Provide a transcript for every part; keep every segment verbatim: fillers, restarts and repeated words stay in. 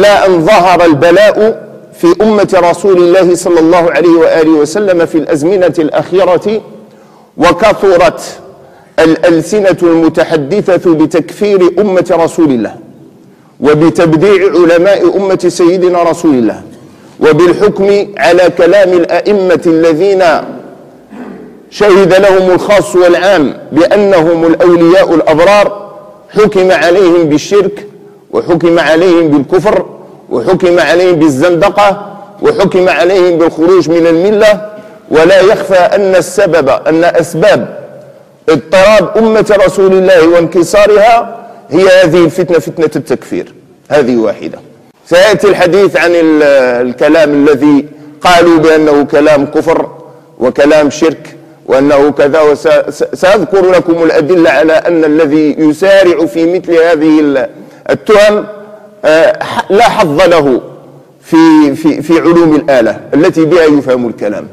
إلى أن ظهر البلاء في أمة رسول الله صلى الله عليه وآله وسلم في الأزمنة الأخيرة، وكثرت الألسنة المتحدثة بتكفير أمة رسول الله وبتبديع علماء أمة سيدنا رسول الله وبالحكم على كلام الأئمة الذين شهد لهم الخاص والعام بأنهم الأولياء الأبرار، حكم عليهم بالشرك وحكم عليهم بالكفر وحكم عليهم بالزندقة وحكم عليهم بالخروج من الملة. ولا يخفى أن السبب أن أسباب اضطراب أمة رسول الله وانكسارها هي هذه الفتنة، فتنة التكفير. هذه واحدة. سيأتي الحديث عن الكلام الذي قالوا بأنه كلام كفر وكلام شرك وأنه كذا، وسأذكر لكم الأدلة على أن الذي يسارع في مثل هذه التهم لا حظ له في, في, في علوم الآلة التي بها يفهم الكلام.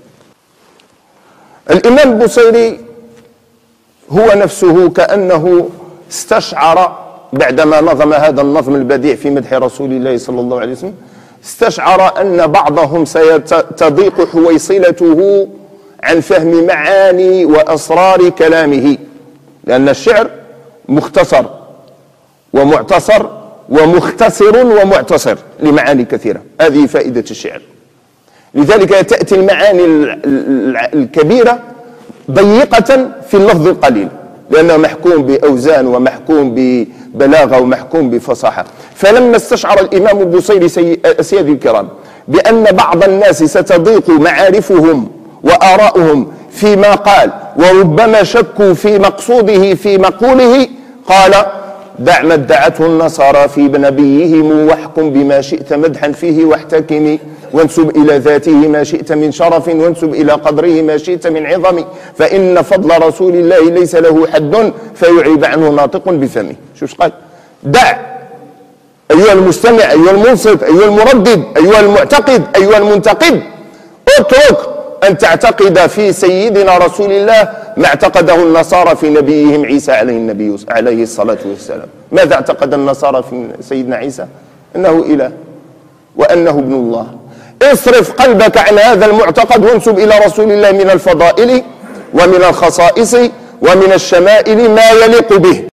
الإمام البوصيري هو نفسه كأنه استشعر بعدما نظم هذا النظم البديع في مدح رسول الله صلى الله عليه وسلم، استشعر أن بعضهم ستضيق حويصلته عن فهم معاني وأسرار كلامه، لأن الشعر مختصر ومعتصر ومختصر ومعتصر لمعاني كثيرة. هذه فائدة الشعر. لذلك تأتي المعاني الكبيرة ضيقة في اللفظ القليل، لأنه محكوم بأوزان ومحكوم ببلاغة ومحكوم بفصاحة. فلما استشعر الإمام البوصيري سيدي الكرام بأن بعض الناس ستضيق معارفهم وآراؤهم فيما قال وربما شكوا في مقصوده في مقوله، قال: دع ما ادعته النصارى في نبيهم واحكم بما شئت مدحا فيه واحتكم، وانسب إلى ذاته ما شئت من شرف وانسب إلى قدره ما شئت من عظم، فإن فضل رسول الله ليس له حد فيعيب عنه ناطق بفمه. شوش قال؟ دع أيها المستمع، أيها المنصت، أيها المردد، أيها المعتقد، أيها المنتقد، اترك أن تعتقد في سيدنا رسول الله ما اعتقده النصارى في نبيهم عيسى عليه النبي عليه الصلاة والسلام. ماذا اعتقد النصارى في سيدنا عيسى؟ أنه إله وأنه ابن الله. اصرف قلبك عن هذا المعتقد وانسب إلى رسول الله من الفضائل ومن الخصائص ومن الشمائل ما يليق به.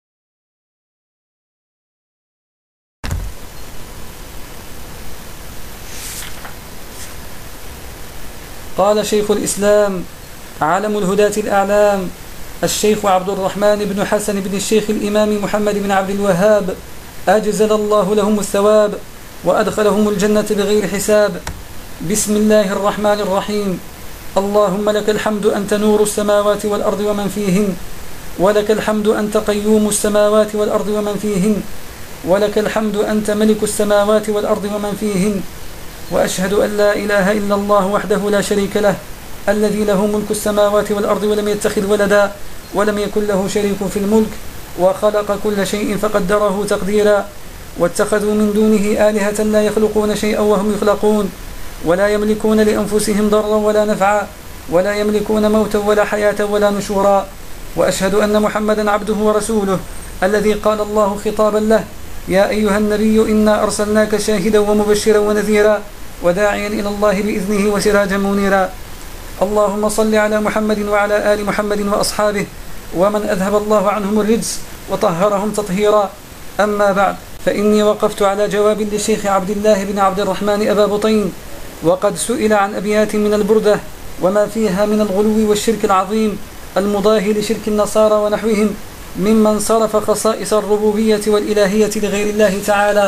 قال شيخ الإسلام عالم الهداة الأعلام الشيخ عبد الرحمن بن حسن بن الشيخ الإمام محمد بن عبد الوهاب، أجزل الله لهم الثواب وأدخلهم الجنة بغير حساب. بسم الله الرحمن الرحيم. اللهم لك الحمد أنت نور السماوات والأرض ومن فيهن، ولك الحمد أنت قيوم السماوات والأرض ومن فيهن، ولك الحمد أنت ملك السماوات والأرض ومن فيهن، وأشهد أن لا إله إلا الله وحده لا شريك له الذي له ملك السماوات والأرض ولم يتخذ ولدا ولم يكن له شريك في الملك، وخلق كل شيء فقدره تقديرا، واتخذوا من دونه آلهة لا يخلقون شيئا وهم يخلقون، ولا يملكون لأنفسهم ضرا ولا نفعا، ولا يملكون موتا ولا حياة ولا نشورا. وأشهد أن محمدا عبده ورسوله الذي قال الله خطابا له: يا أيها النبي إنا أرسلناك شاهدا ومبشرا ونذيرا وداعيا إلى الله بإذنه وسراجا منيرا. اللهم صل على محمد وعلى آل محمد وأصحابه ومن أذهب الله عنهم الرجس وطهرهم تطهيرا. أما بعد، فإني وقفت على جواب للشيخ عبد الله بن عبد الرحمن أبا بطين، وقد سئل عن أبيات من البردة وما فيها من الغلو والشرك العظيم المضاهي لشرك النصارى ونحوهم ممن صرف خصائص الربوبية والإلهية لغير الله تعالى،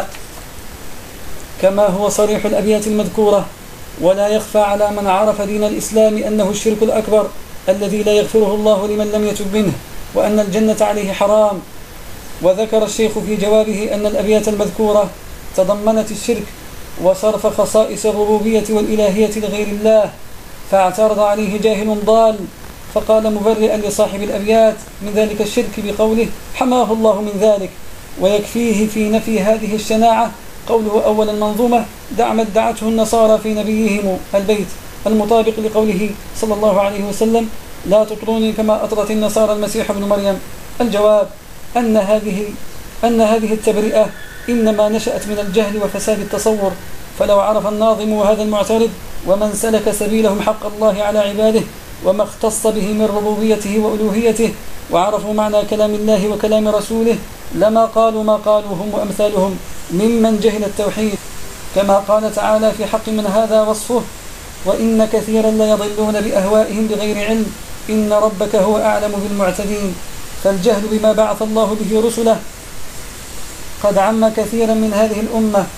كما هو صريح الأبيات المذكورة. ولا يخفى على من عرف دين الإسلام أنه الشرك الأكبر الذي لا يغفره الله لمن لم يتب منه، وأن الجنة عليه حرام. وذكر الشيخ في جوابه أن الأبيات المذكورة تضمنت الشرك وصرف خصائص الربوبية والإلهية لغير الله، فاعترض عليه جاهل ضال فقال مبرئا لصاحب الأبيات من ذلك الشرك بقوله: حماه الله من ذلك. ويكفيه في نفي هذه الشناعة قوله أول المنظومة: دع ما ادعته النصارى في نبيهم البيت، المطابق لقوله صلى الله عليه وسلم: لا تطروني كما أطرت النصارى المسيح ابن مريم. الجواب أن هذه أن هذه التبرئة إنما نشأت من الجهل وفساد التصور. فلو عرف الناظم وهذا المعترض ومن سلك سبيلهم حق الله على عباده وما اختص به من ربوبيته وألوهيته وعرفوا معنى كلام الله وكلام رسوله لما قالوا ما قالوا هم وأمثالهم ممن جهل التوحيد، كما قال تعالى في حق من هذا وصفه: وإن كثيرا ليضلون بأهوائهم بغير علم إن ربك هو أعلم بالمعتدين. فالجهل بما بعث الله به رسله قد عم كثيرا من هذه الأمة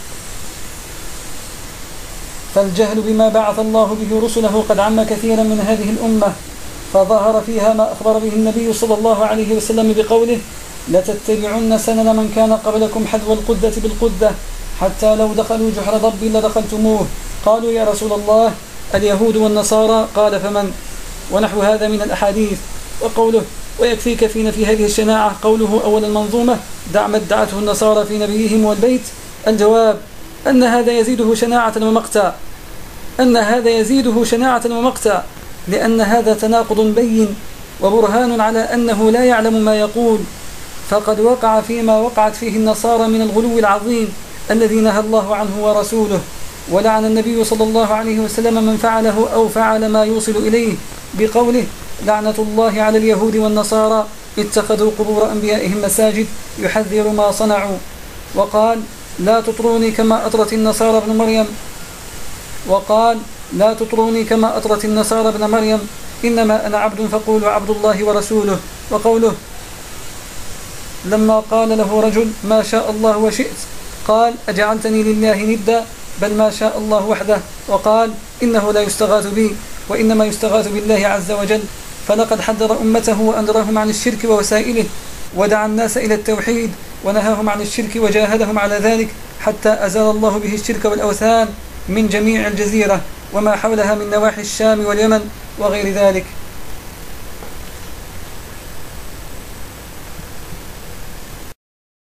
فالجهل بما بعث الله به رسله قد عم كثيرا من هذه الأمة، فظهر فيها ما أخبر به النبي صلى الله عليه وسلم بقوله: لتتبعن سنن من كان قبلكم حذو القدة بالقدة حتى لو دخلوا جحر ضب لدخلتموه. قالوا: يا رسول الله اليهود والنصارى؟ قال: فمن؟ ونحو هذا من الأحاديث. وقوله: ويكفيك فينا في هذه الشناعة قوله أول المنظومة: دع ما ادعته النصارى في نبيهم والبيت. الجواب: أن هذا يزيده شناعة ومقتا أن هذا يزيده شناعة ومقتا لأن هذا تناقض بين وبرهان على أنه لا يعلم ما يقول، فقد وقع فيما وقعت فيه النصارى من الغلو العظيم الذي نهى الله عنه ورسوله. ولعن النبي صلى الله عليه وسلم من فعله أو فعل ما يوصل إليه بقوله: لعنة الله على اليهود والنصارى اتخذوا قبور أنبيائهم مساجد يحذر ما صنعوا. وقال: لا تطروني كما أطرت النصارى ابن مريم وقال لا تطروني كما أطرت النصارى ابن مريم إنما أنا عبد فقولوا عبد الله ورسوله. وقوله: لما قال له رجل: ما شاء الله وشئت، قال: أجعلتني لله ندا؟ بل ما شاء الله وحده. وقال: إنه لا يستغاث بي وإنما يستغاث بالله عز وجل. فلقد حذر أمته وأنذرهم عن الشرك ووسائله، ودعا الناس إلى التوحيد ونهاهم عن الشرك وجاهدهم على ذلك حتى أزال الله به الشرك والأوثان من جميع الجزيرة وما حولها من نواحي الشام واليمن وغير ذلك.